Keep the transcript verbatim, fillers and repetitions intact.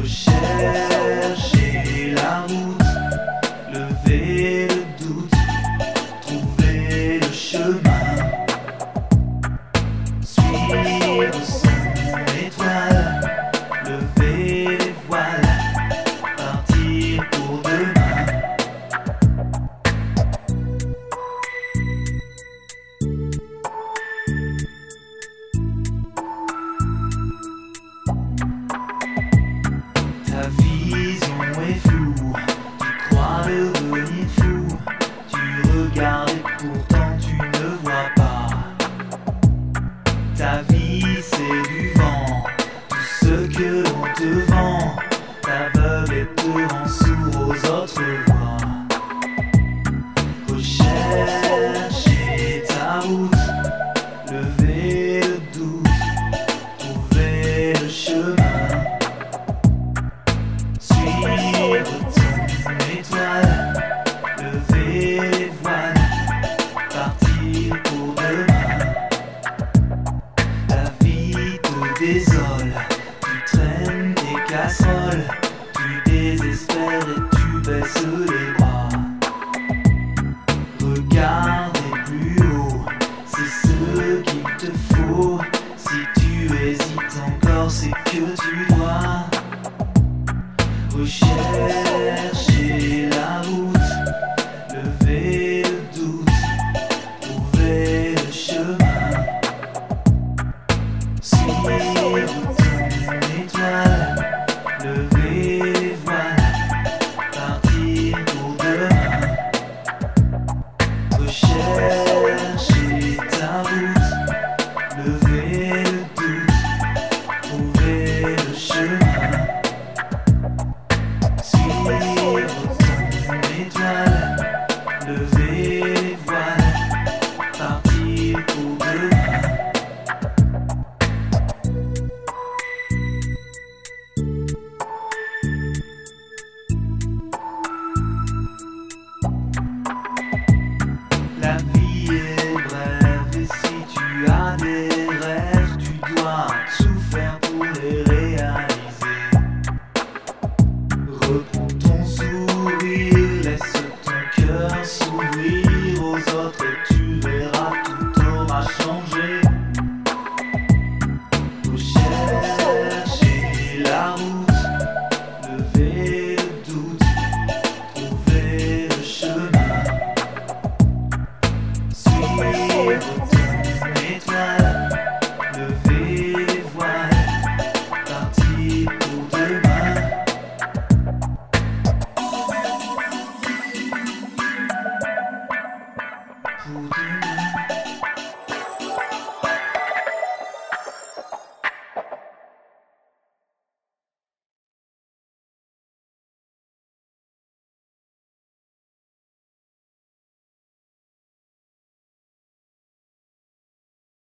Rechercher la route, lever le doute, trouver le chemin, suivre son étoile, lever les voiles, partir pour demain. Ta vision est floue, tu crois devenir fou, tu regardes et pourtant tu ne vois pas. Ta vie c'est du vent, tout ce que l'on te vend, t'aveugle et te rend sourd aux autres voix. Rechercher ta route, lever le doute, trouver le chemin, suivre ton étoile, lever les voiles, partir pour demain. La vie te désole, tu traînes tes casseroles, tu désespères et tu baisses les bras. Regardez plus haut, c'est ce qu'il te faut. Si tu hésites encore, c'est que tu dois rechercher la route, lever le doute, trouver le chemin, suivre ton étoile, lever les voiles, partir pour demain. Rechercher ta route, lever le doute, trouver le chemin, suivre